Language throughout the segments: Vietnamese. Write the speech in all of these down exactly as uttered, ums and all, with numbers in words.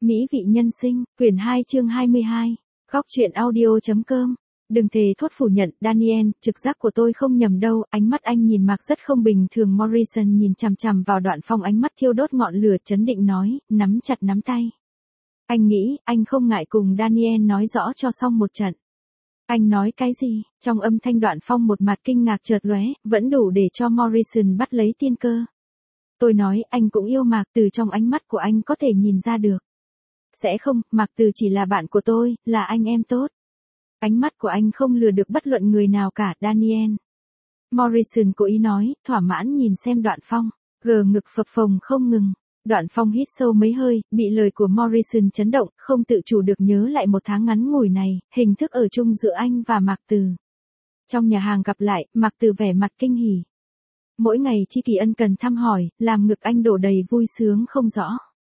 Mỹ vị nhân sinh, quyển hai chương hai mươi hai. Góc truyện audio.com. Đừng thề thốt phủ nhận, Daniel, trực giác của tôi không nhầm đâu, ánh mắt anh nhìn Mạc rất không bình thường. Morrison nhìn chằm chằm vào Đoạn Phong, ánh mắt thiêu đốt ngọn lửa, trấn định nói, nắm chặt nắm tay. Anh nghĩ, anh không ngại cùng Daniel nói rõ cho xong một trận. Anh nói cái gì? Trong âm thanh Đoạn Phong một mặt kinh ngạc chợt lóe, vẫn đủ để cho Morrison bắt lấy tiên cơ. Tôi nói, anh cũng yêu Mạc, từ trong ánh mắt của anh có thể nhìn ra được. Sẽ không, Mạc Từ chỉ là bạn của tôi, là anh em tốt. Ánh mắt của anh không lừa được bất luận người nào cả, Daniel. Morrison cố ý nói, thỏa mãn nhìn xem Đoạn Phong, gờ ngực phập phồng không ngừng. Đoạn Phong hít sâu mấy hơi, bị lời của Morrison chấn động, không tự chủ được nhớ lại một tháng ngắn ngủi này, hình thức ở chung giữa anh và Mạc Từ. Trong nhà hàng gặp lại, Mạc Từ vẻ mặt kinh hỉ. Mỗi ngày chi kỳ ân cần thăm hỏi, làm ngực anh đổ đầy vui sướng không rõ.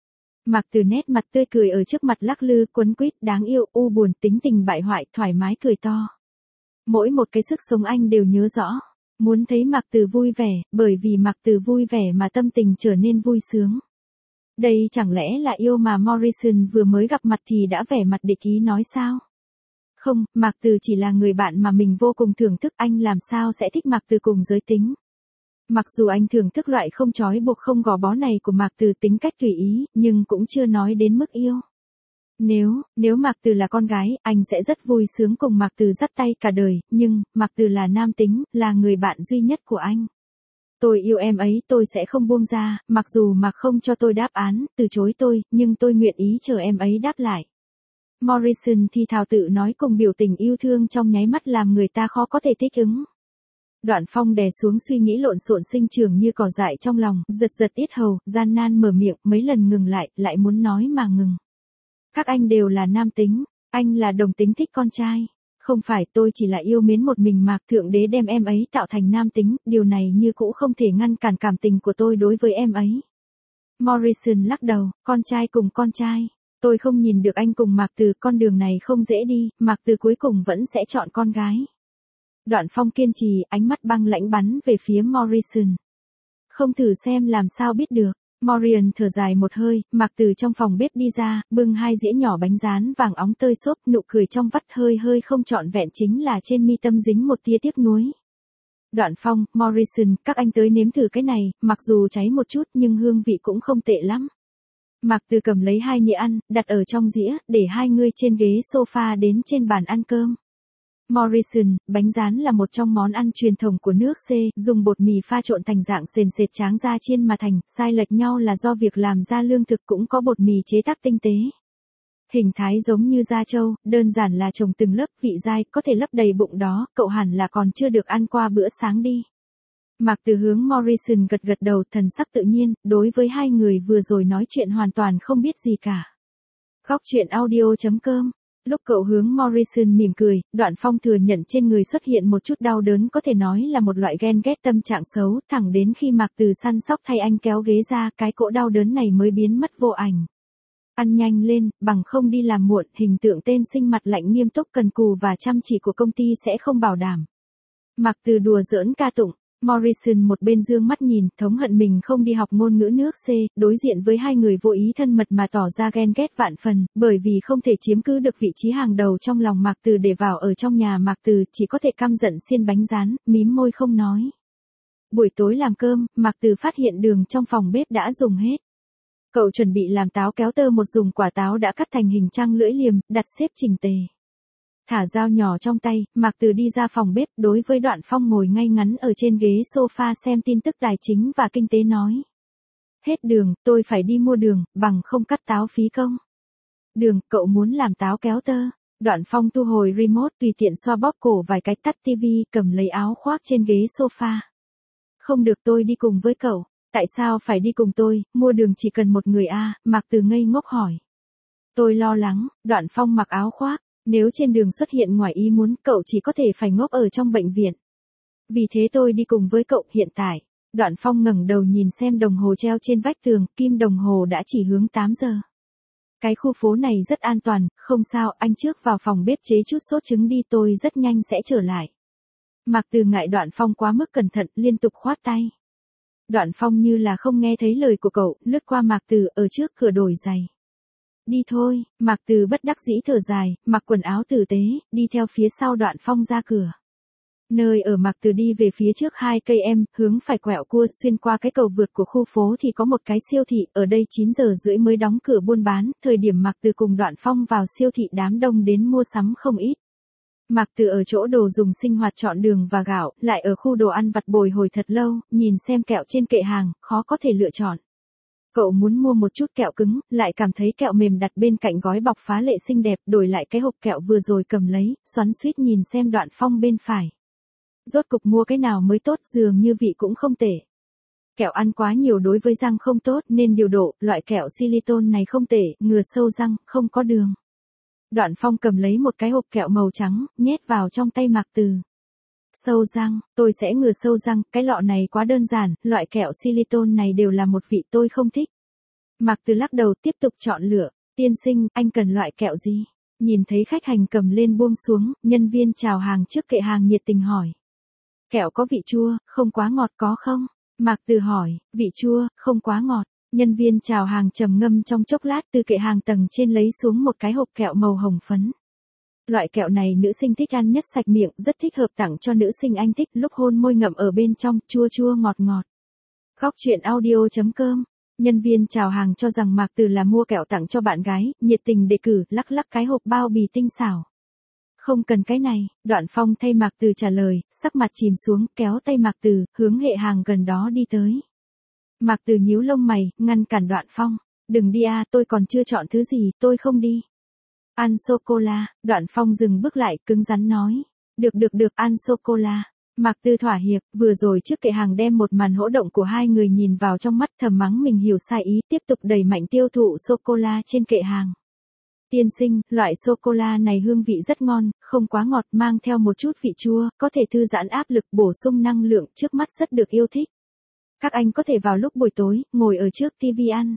Mạc Từ nét mặt tươi cười ở trước mặt lắc lư, quấn quýt, đáng yêu, u buồn, tính tình bại hoại, thoải mái cười to. Mỗi một cái sức sống anh đều nhớ rõ. Muốn thấy Mạc Từ vui vẻ, bởi vì Mạc Từ vui vẻ mà tâm tình trở nên vui sướng. Đây chẳng lẽ là yêu mà Morrison vừa mới gặp mặt thì đã vẻ mặt địch ý nói sao? Không, Mạc Từ chỉ là người bạn mà mình vô cùng thưởng thức, anh làm sao sẽ thích Mạc Từ cùng giới tính. Mặc dù anh thưởng thức loại không trói buộc không gò bó này của Mạc Từ, tính cách tùy ý, nhưng cũng chưa nói đến mức yêu. Nếu, nếu Mạc Từ là con gái, anh sẽ rất vui sướng cùng Mạc Từ dắt tay cả đời, nhưng, Mạc Từ là nam tính, là người bạn duy nhất của anh. Tôi yêu em ấy, tôi sẽ không buông ra, mặc dù Mạc không cho tôi đáp án, từ chối tôi, nhưng tôi nguyện ý chờ em ấy đáp lại. Morrison thì thào tự nói cùng biểu tình yêu thương trong nháy mắt làm người ta khó có thể thích ứng. Đoạn Phong đè xuống suy nghĩ lộn xộn sinh trưởng như cỏ dại trong lòng, giật giật yết hầu, gian nan mở miệng, mấy lần ngừng lại, lại muốn nói mà ngừng. Các anh đều là nam tính, anh là đồng tính thích con trai. Không phải, tôi chỉ là yêu mến một mình Mạc, Thượng Đế đem em ấy tạo thành nam tính, điều này như cũ không thể ngăn cản cảm tình của tôi đối với em ấy. Morrison lắc đầu, con trai cùng con trai. Tôi không nhìn được anh cùng Mạc Từ, con đường này không dễ đi, Mạc Từ cuối cùng vẫn sẽ chọn con gái. Đoạn Phong kiên trì, ánh mắt băng lãnh bắn về phía Morrison. Không thử xem làm sao biết được. Morrison thở dài một hơi, Mạc Từ trong phòng bếp đi ra, bưng hai dĩa nhỏ bánh rán vàng óng tơi xốp, nụ cười trong vắt hơi hơi không trọn vẹn chính là trên mi tâm dính một tia tiếc nuối. Đoạn Phong, Morrison, các anh tới nếm thử cái này, mặc dù cháy một chút nhưng hương vị cũng không tệ lắm. Mạc Từ cầm lấy hai nĩa ăn, đặt ở trong dĩa, để hai người trên ghế sofa đến trên bàn ăn cơm. Morrison, bánh rán là một trong món ăn truyền thống của nước C, dùng bột mì pha trộn thành dạng sền sệt tráng ra chiên mà thành, sai lệch nhau là do việc làm ra lương thực cũng có bột mì chế tác tinh tế. Hình thái giống như da trâu, đơn giản là trồng từng lớp, vị dai, có thể lấp đầy bụng đó, cậu hẳn là còn chưa được ăn qua bữa sáng đi. Mạc Từ hướng Morrison gật gật đầu, thần sắc tự nhiên, đối với hai người vừa rồi nói chuyện hoàn toàn không biết gì cả. Góc truyện audio.com. Lúc cậu hướng Morrison mỉm cười, Đoạn Phong thừa nhận trên người xuất hiện một chút đau đớn, có thể nói là một loại ghen ghét tâm trạng xấu, thẳng đến khi Mạc Từ săn sóc thay anh kéo ghế ra, cái cỗ đau đớn này mới biến mất vô ảnh. Ăn nhanh lên, bằng không đi làm muộn, hình tượng tên sinh mặt lạnh nghiêm túc cần cù và chăm chỉ của công ty sẽ không bảo đảm. Mạc Từ đùa giỡn ca tụng. Morrison một bên dương mắt nhìn, thống hận mình không đi học ngôn ngữ nước C, đối diện với hai người vô ý thân mật mà tỏ ra ghen ghét vạn phần, bởi vì không thể chiếm cứ được vị trí hàng đầu trong lòng Mạc Từ để vào ở trong nhà Mạc Từ, chỉ có thể căm giận xiên bánh rán, mím môi không nói. Buổi tối làm cơm, Mạc Từ phát hiện đường trong phòng bếp đã dùng hết. Cậu chuẩn bị làm táo kéo tơ, một dùng quả táo đã cắt thành hình trăng lưỡi liềm, đặt xếp chỉnh tề. Thả dao nhỏ trong tay, Mạc Từ đi ra phòng bếp, đối với Đoạn Phong ngồi ngay ngắn ở trên ghế sofa xem tin tức tài chính và kinh tế nói. Hết đường, tôi phải đi mua đường, bằng không cắt táo phí công. Đường, cậu muốn làm táo kéo tơ. Đoạn Phong thu hồi remote, tùy tiện xoa bóp cổ vài cái, tắt tivi, cầm lấy áo khoác trên ghế sofa. Không được, tôi đi cùng với cậu. Tại sao phải đi cùng tôi, mua đường chỉ cần một người a? Mạc Từ ngây ngốc hỏi. Tôi lo lắng. Đoạn Phong mặc áo khoác. Nếu trên đường xuất hiện ngoài ý muốn, cậu chỉ có thể phải ngốc ở trong bệnh viện. Vì thế tôi đi cùng với cậu. Hiện tại. Đoạn Phong ngẩng đầu nhìn xem đồng hồ treo trên vách tường, kim đồng hồ đã chỉ hướng tám giờ. Cái khu phố này rất an toàn, không sao, anh trước vào phòng bếp chế chút sốt trứng đi, tôi rất nhanh sẽ trở lại. Mạc Từ ngại Đoạn Phong quá mức cẩn thận, liên tục khoát tay. Đoạn Phong như là không nghe thấy lời của cậu, lướt qua Mạc Từ, ở trước cửa đổi giày. Đi thôi, Mạc Từ bất đắc dĩ thở dài, mặc quần áo tử tế, đi theo phía sau Đoạn Phong ra cửa. Nơi ở Mạc Từ đi về phía trước hai cây em, hướng phải quẹo cua, xuyên qua cái cầu vượt của khu phố thì có một cái siêu thị, ở đây chín giờ rưỡi mới đóng cửa buôn bán, thời điểm Mạc Từ cùng Đoạn Phong vào siêu thị đám đông đến mua sắm không ít. Mạc Từ ở chỗ đồ dùng sinh hoạt chọn đường và gạo, lại ở khu đồ ăn vặt bồi hồi thật lâu, nhìn xem kẹo trên kệ hàng, khó có thể lựa chọn. Cậu muốn mua một chút kẹo cứng, lại cảm thấy kẹo mềm đặt bên cạnh gói bọc phá lệ xinh đẹp, đổi lại cái hộp kẹo vừa rồi cầm lấy, xoắn xuýt nhìn xem Đoạn Phong bên phải. Rốt cục mua cái nào mới tốt, dường như vị cũng không tệ. Kẹo ăn quá nhiều đối với răng không tốt nên điều độ, loại kẹo silicone này không tệ, ngừa sâu răng, không có đường. Đoạn Phong cầm lấy một cái hộp kẹo màu trắng, nhét vào trong tay Mạc Từ. Sâu răng, tôi sẽ ngừa sâu răng, cái lọ này quá đơn giản, loại kẹo silicone này đều là một vị tôi không thích. Mạc Từ lắc đầu tiếp tục chọn lựa, tiên sinh, anh cần loại kẹo gì? Nhìn thấy khách hành cầm lên buông xuống, nhân viên chào hàng trước kệ hàng nhiệt tình hỏi. Kẹo có vị chua, không quá ngọt có không? Mạc Từ hỏi, vị chua, không quá ngọt. Nhân viên chào hàng trầm ngâm trong chốc lát từ kệ hàng tầng trên lấy xuống một cái hộp kẹo màu hồng phấn. Loại kẹo này nữ sinh thích ăn nhất, sạch miệng, rất thích hợp tặng cho nữ sinh anh thích, lúc hôn môi ngậm ở bên trong, chua chua ngọt ngọt. Góc truyện audio chấm com. Nhân viên chào hàng cho rằng Mạc Từ là mua kẹo tặng cho bạn gái, nhiệt tình đề cử, lắc lắc cái hộp bao bì tinh xảo. Không cần cái này, Đoạn Phong thay Mạc Từ trả lời, sắc mặt chìm xuống, kéo tay Mạc Từ, hướng hệ hàng gần đó đi tới. Mạc Từ nhíu lông mày, ngăn cản Đoạn Phong. Đừng đi à, tôi còn chưa chọn thứ gì, tôi không đi. Ăn sô-cô-la, Đoạn Phong dừng bước lại, cứng rắn nói. Được được được, ăn sô-cô-la. Mạc Từ thỏa hiệp, vừa rồi trước kệ hàng đem một màn hỗn động của hai người nhìn vào trong mắt, thầm mắng mình hiểu sai ý, tiếp tục đẩy mạnh tiêu thụ sô-cô-la trên kệ hàng. Tiên sinh, loại sô-cô-la này hương vị rất ngon, không quá ngọt, mang theo một chút vị chua, có thể thư giãn áp lực, bổ sung năng lượng, trước mắt rất được yêu thích. Các anh có thể vào lúc buổi tối, ngồi ở trước tivi ăn.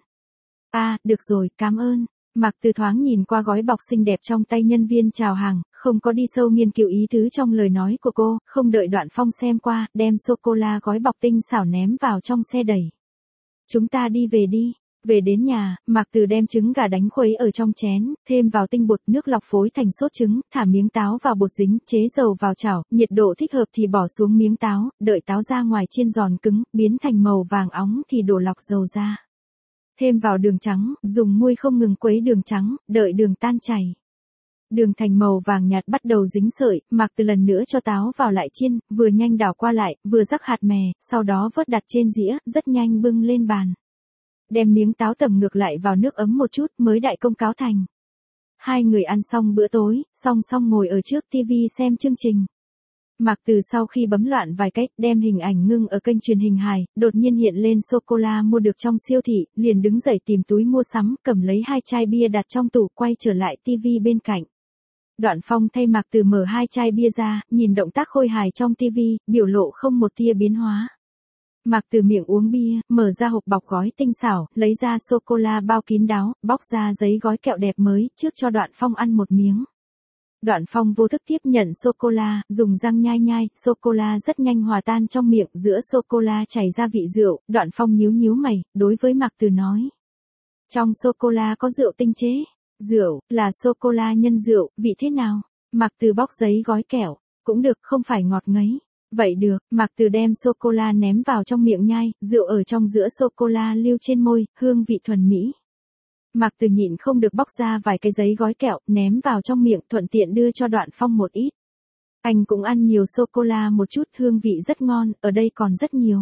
À, được rồi, cảm ơn. Mạc Từ thoáng nhìn qua gói bọc xinh đẹp trong tay nhân viên chào hàng, không có đi sâu nghiên cứu ý tứ trong lời nói của cô, không đợi Đoạn Phong xem qua, đem sô-cô-la gói bọc tinh xảo ném vào trong xe đẩy. Chúng ta đi về đi. Về đến nhà, Mạc Từ đem trứng gà đánh khuấy ở trong chén, thêm vào tinh bột, nước lọc phối thành sốt trứng, thả miếng táo vào bột dính, chế dầu vào chảo, nhiệt độ thích hợp thì bỏ xuống miếng táo, đợi táo ra ngoài chiên giòn cứng, biến thành màu vàng óng thì đổ lọc dầu ra. Thêm vào đường trắng, dùng muôi không ngừng quấy đường trắng, đợi đường tan chảy. Đường thành màu vàng nhạt bắt đầu dính sợi, Mạc Từ lần nữa cho táo vào lại chiên, vừa nhanh đảo qua lại, vừa rắc hạt mè, sau đó vớt đặt trên dĩa, rất nhanh bưng lên bàn. Đem miếng táo tẩm ngược lại vào nước ấm một chút mới đại công cáo thành. Hai người ăn xong bữa tối, song song ngồi ở trước tivi xem chương trình. Mạc Từ sau khi bấm loạn vài cách, đem hình ảnh ngưng ở kênh truyền hình hài, đột nhiên hiện lên sô-cô-la mua được trong siêu thị, liền đứng dậy tìm túi mua sắm, cầm lấy hai chai bia đặt trong tủ, quay trở lại tivi bên cạnh. Đoạn Phong thay Mạc Từ mở hai chai bia ra, nhìn động tác khôi hài trong tivi, biểu lộ không một tia biến hóa. Mạc Từ miệng uống bia, mở ra hộp bọc gói tinh xảo, lấy ra sô-cô-la bao kín đáo, bóc ra giấy gói kẹo đẹp mới, trước cho Đoạn Phong ăn một miếng. Đoạn Phong vô thức tiếp nhận sô-cô-la, dùng răng nhai nhai, sô-cô-la rất nhanh hòa tan trong miệng, giữa sô-cô-la chảy ra vị rượu, Đoạn Phong nhíu nhíu mày, đối với Mạc Từ nói. Trong sô-cô-la có rượu tinh chế. Rượu, là sô-cô-la nhân rượu, vị thế nào? Mạc Từ bóc giấy gói kẹo, cũng được, không phải ngọt ngấy. Vậy được, Mạc Từ đem sô-cô-la ném vào trong miệng nhai, rượu ở trong giữa sô-cô-la lưu trên môi, hương vị thuần mỹ. Mạc Từ nhịn không được bóc ra vài cái giấy gói kẹo, ném vào trong miệng, thuận tiện đưa cho Đoạn Phong một ít. Anh cũng ăn nhiều sô-cô-la một chút, hương vị rất ngon, ở đây còn rất nhiều.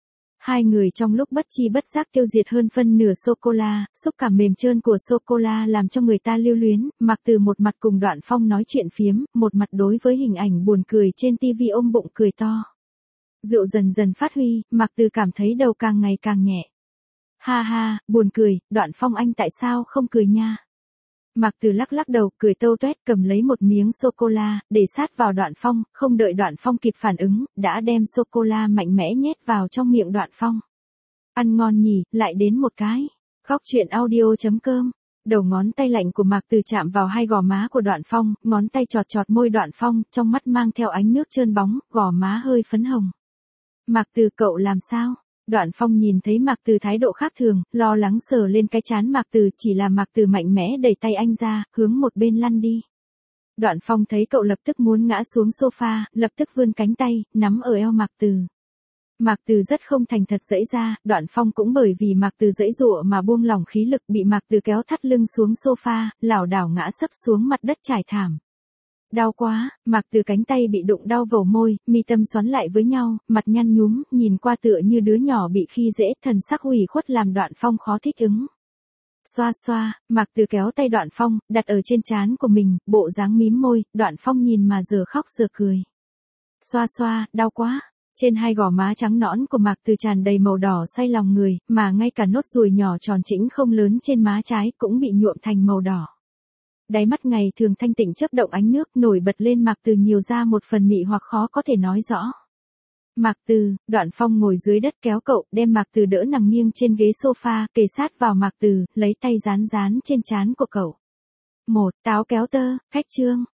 Hai người trong lúc bất chi bất giác tiêu diệt hơn phân nửa sô-cô-la, xúc cảm mềm trơn của sô-cô-la làm cho người ta lưu luyến, Mạc Từ một mặt cùng Đoạn Phong nói chuyện phiếm, một mặt đối với hình ảnh buồn cười trên tivi ôm bụng cười to. Rượu dần dần phát huy, Mạc Từ cảm thấy đầu càng ngày càng nhẹ. Ha ha, buồn cười, Đoạn Phong anh tại sao không cười nha? Mạc Từ lắc lắc đầu, cười tâu tuét, cầm lấy một miếng sô-cô-la, để sát vào Đoạn Phong, không đợi Đoạn Phong kịp phản ứng, đã đem sô-cô-la mạnh mẽ nhét vào trong miệng Đoạn Phong. Ăn ngon nhỉ, lại đến một cái. Góc truyện audio chấm com. Đầu ngón tay lạnh của Mạc Từ chạm vào hai gò má của Đoạn Phong, ngón tay chọt chọt môi Đoạn Phong, trong mắt mang theo ánh nước trơn bóng, gò má hơi phấn hồng. Mạc Từ, cậu làm sao? Đoạn Phong nhìn thấy Mạc Từ thái độ khác thường, lo lắng sờ lên cái trán Mạc Từ, chỉ là Mạc Từ mạnh mẽ đẩy tay anh ra, hướng một bên lăn đi. Đoạn Phong thấy cậu lập tức muốn ngã xuống sofa, lập tức vươn cánh tay, nắm ở eo Mạc Từ. Mạc Từ rất không thành thật giãy ra, Đoạn Phong cũng bởi vì Mạc Từ giãy giụa mà buông lỏng khí lực, bị Mạc Từ kéo thắt lưng xuống sofa, lảo đảo ngã sấp xuống mặt đất trải thảm. Đau quá, Mạc Từ cánh tay bị đụng đau vầu môi, mi tâm xoắn lại với nhau, mặt nhăn nhúm, nhìn qua tựa như đứa nhỏ bị khi dễ, thần sắc ủy khuất làm Đoạn Phong khó thích ứng. Xoa xoa, Mạc Từ kéo tay Đoạn Phong, đặt ở trên trán của mình, bộ dáng mím môi, Đoạn Phong nhìn mà giờ khóc giờ cười. Xoa xoa, đau quá. Trên hai gò má trắng nõn của Mạc Từ tràn đầy màu đỏ say lòng người, mà ngay cả nốt ruồi nhỏ tròn trĩnh không lớn trên má trái cũng bị nhuộm thành màu đỏ. Đáy mắt ngày thường thanh tịnh chớp động ánh nước, nổi bật lên Mạc Từ nhiều ra một phần mị hoặc khó có thể nói rõ. Mạc Từ, Đoạn Phong ngồi dưới đất kéo cậu, đem Mạc Từ đỡ nằm nghiêng trên ghế sofa, kề sát vào Mạc Từ, lấy tay dán dán trên trán của cậu. Một, táo kéo tơ, khách trương.